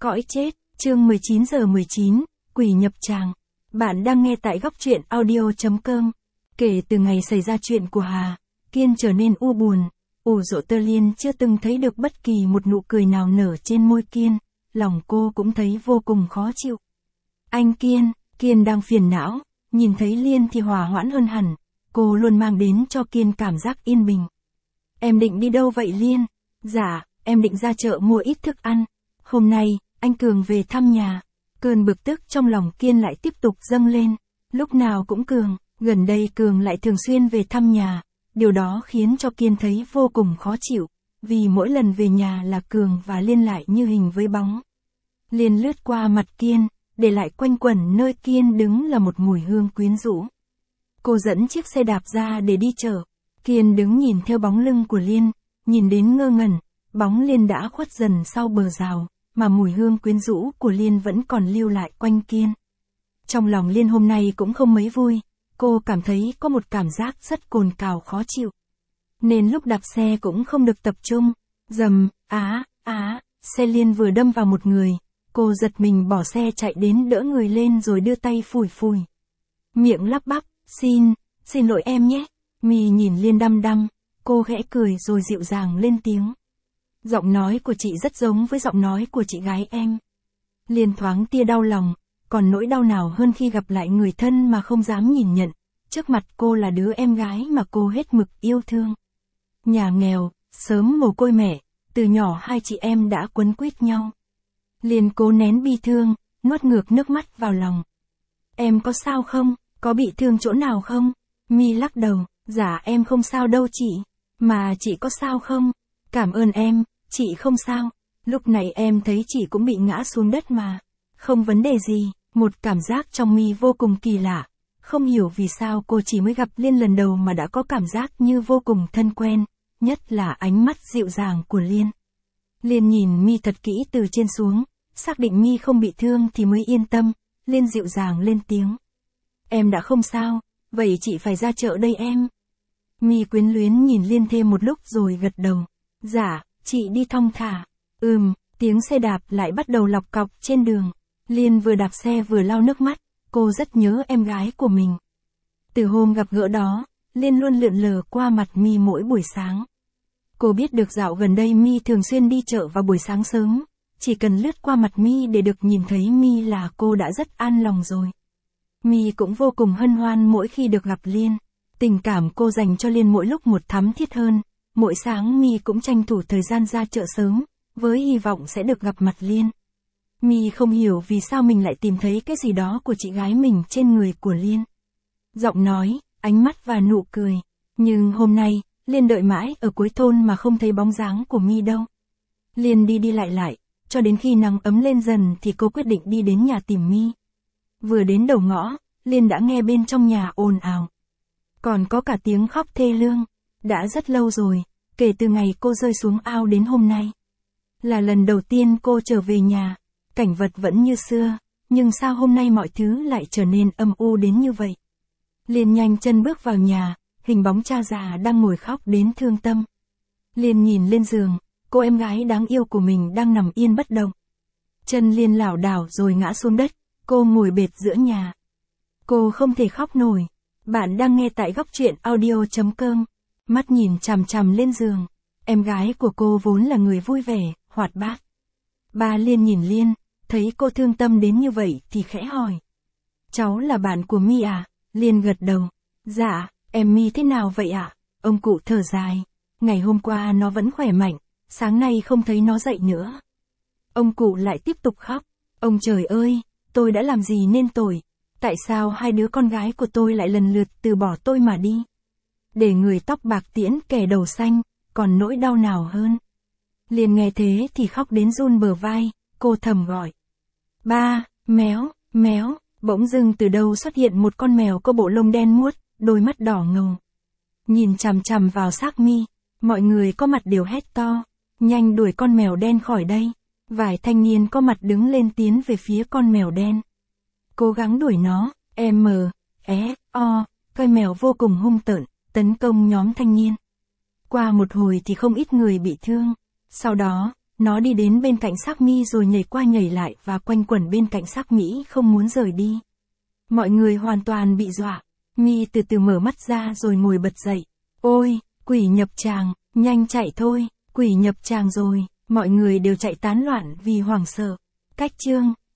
Cõi chết, chương 19:19, quỷ nhập tràng. Bạn đang nghe tại góc truyện audio.com. Kể từ ngày xảy ra chuyện của Hà, Kiên trở nên u buồn. Ủ Dỗ Tơ Liên chưa từng thấy được bất kỳ một nụ cười nào nở trên môi Kiên, lòng cô cũng thấy vô cùng khó chịu. Anh Kiên, Kiên đang phiền não, nhìn thấy Liên thì hòa hoãn hơn hẳn, cô luôn mang đến cho Kiên cảm giác yên bình. Em định đi đâu vậy Liên? Dạ, em định ra chợ mua ít thức ăn. Hôm nay, anh Cường về thăm nhà. Cơn bực tức trong lòng Kiên lại tiếp tục dâng lên. Lúc nào cũng Cường, gần đây Cường lại thường xuyên về thăm nhà. Điều đó khiến cho Kiên thấy vô cùng khó chịu, vì mỗi lần về nhà là Cường và Liên lại như hình với bóng. Liên lướt qua mặt Kiên, để lại quanh quẩn nơi Kiên đứng là một mùi hương quyến rũ. Cô dẫn chiếc xe đạp ra để đi chợ. Kiên đứng nhìn theo bóng lưng của Liên, nhìn đến ngơ ngẩn, bóng Liên đã khuất dần sau bờ rào, mà mùi hương quyến rũ của Liên vẫn còn lưu lại quanh Kiên. Trong lòng Liên hôm nay cũng không mấy vui, cô cảm thấy có một cảm giác rất cồn cào khó chịu. Nên lúc đạp xe cũng không được tập trung, rầm, xe Liên vừa đâm vào một người, cô giật mình bỏ xe chạy đến đỡ người lên rồi đưa tay phủi phủi. Miệng lắp bắp, xin lỗi em nhé. Mi nhìn Liên đăm đăm, cô khẽ cười rồi dịu dàng lên tiếng. Giọng nói của chị rất giống với giọng nói của chị gái em. Liên thoáng tia đau lòng, còn nỗi đau nào hơn khi gặp lại người thân mà không dám nhìn nhận, trước mặt cô là đứa em gái mà cô hết mực yêu thương. Nhà nghèo, sớm mồ côi mẹ, từ nhỏ hai chị em đã quấn quýt nhau. Liên cố nén bi thương, nuốt ngược nước mắt vào lòng. Em có sao không, có bị thương chỗ nào không? Mi lắc đầu, dạ em không sao đâu chị, mà chị có sao không? Cảm ơn em, chị không sao. Lúc này em thấy chị cũng bị ngã xuống đất mà. Không vấn đề gì, một cảm giác trong Mi vô cùng kỳ lạ. Không hiểu vì sao cô chỉ mới gặp Liên lần đầu mà đã có cảm giác như vô cùng thân quen, nhất là ánh mắt dịu dàng của Liên. Liên nhìn Mi thật kỹ từ trên xuống, xác định Mi không bị thương thì mới yên tâm. Liên dịu dàng lên tiếng. Em đã không sao, vậy chị phải ra chợ đây em. Mi quyến luyến nhìn Liên thêm một lúc rồi gật đầu. Dạ, chị đi thong thả. Tiếng xe đạp lại bắt đầu lọc cọc trên đường. Liên vừa đạp xe vừa lau nước mắt, cô rất nhớ em gái của mình. Từ hôm gặp gỡ đó, Liên luôn lượn lờ qua mặt Mi mỗi buổi sáng. Cô biết được dạo gần đây Mi thường xuyên đi chợ vào buổi sáng sớm, chỉ cần lướt qua mặt Mi để được nhìn thấy Mi là cô đã rất an lòng rồi. Mi cũng vô cùng hân hoan mỗi khi được gặp Liên. Tình cảm cô dành cho Liên mỗi lúc một thắm thiết hơn. Mỗi sáng Mi cũng tranh thủ thời gian ra chợ sớm, với hy vọng sẽ được gặp mặt Liên. Mi không hiểu vì sao mình lại tìm thấy cái gì đó của chị gái mình trên người của Liên. Giọng nói, ánh mắt và nụ cười. Nhưng hôm nay, Liên đợi mãi ở cuối thôn mà không thấy bóng dáng của Mi đâu. Liên đi lại, cho đến khi nắng ấm lên dần thì cô quyết định đi đến nhà tìm Mi. Vừa đến đầu ngõ, Liên đã nghe bên trong nhà ồn ào. Còn có cả tiếng khóc thê lương. Đã rất lâu rồi, kể từ ngày cô rơi xuống ao đến hôm nay. Là lần đầu tiên cô trở về nhà, cảnh vật vẫn như xưa, nhưng sao hôm nay mọi thứ lại trở nên âm u đến như vậy. Liên nhanh chân bước vào nhà, hình bóng cha già đang ngồi khóc đến thương tâm. Liên nhìn lên giường, cô em gái đáng yêu của mình đang nằm yên bất động. Chân Liên lảo đảo rồi ngã xuống đất, cô ngồi bệt giữa nhà. Cô không thể khóc nổi. Bạn đang nghe tại góc truyện audio.com. Mắt nhìn chằm chằm lên giường. Em gái của cô vốn là người vui vẻ, hoạt bát. Ba Liên nhìn Liên, thấy cô thương tâm đến như vậy thì khẽ hỏi. Cháu là bạn của Mi à? Liên gật đầu. Dạ, em Mi thế nào vậy ạ? Ông cụ thở dài. Ngày hôm qua nó vẫn khỏe mạnh, sáng nay không thấy nó dậy nữa. Ông cụ lại tiếp tục khóc. Ông trời ơi, tôi đã làm gì nên tội? Tại sao hai đứa con gái của tôi lại lần lượt từ bỏ tôi mà đi? Để người tóc bạc tiễn kẻ đầu xanh, còn nỗi đau nào hơn? Liên nghe thế thì khóc đến run bờ vai, cô thầm gọi. Ba, méo, bỗng dưng từ đâu xuất hiện một con mèo có bộ lông đen muốt, đôi mắt đỏ ngầu. Nhìn chằm chằm vào xác Mi, mọi người có mặt đều hét to, nhanh đuổi con mèo đen khỏi đây. Vài thanh niên có mặt đứng lên tiến về phía con mèo đen. Cố gắng đuổi nó, coi mèo vô cùng hung tợn, tấn công nhóm thanh niên. Qua một hồi thì không ít người bị thương. Sau đó, Nó đi đến bên cạnh xác Mi rồi nhảy qua nhảy lại và quanh quẩn bên cạnh xác Mỹ không muốn rời đi. Mọi người hoàn toàn bị dọa. Mi từ từ mở mắt ra rồi ngồi bật dậy. Ôi, quỷ nhập tràng, nhanh chạy thôi, quỷ nhập tràng rồi. Mọi người đều chạy tán loạn vì hoảng sợ. Cách chương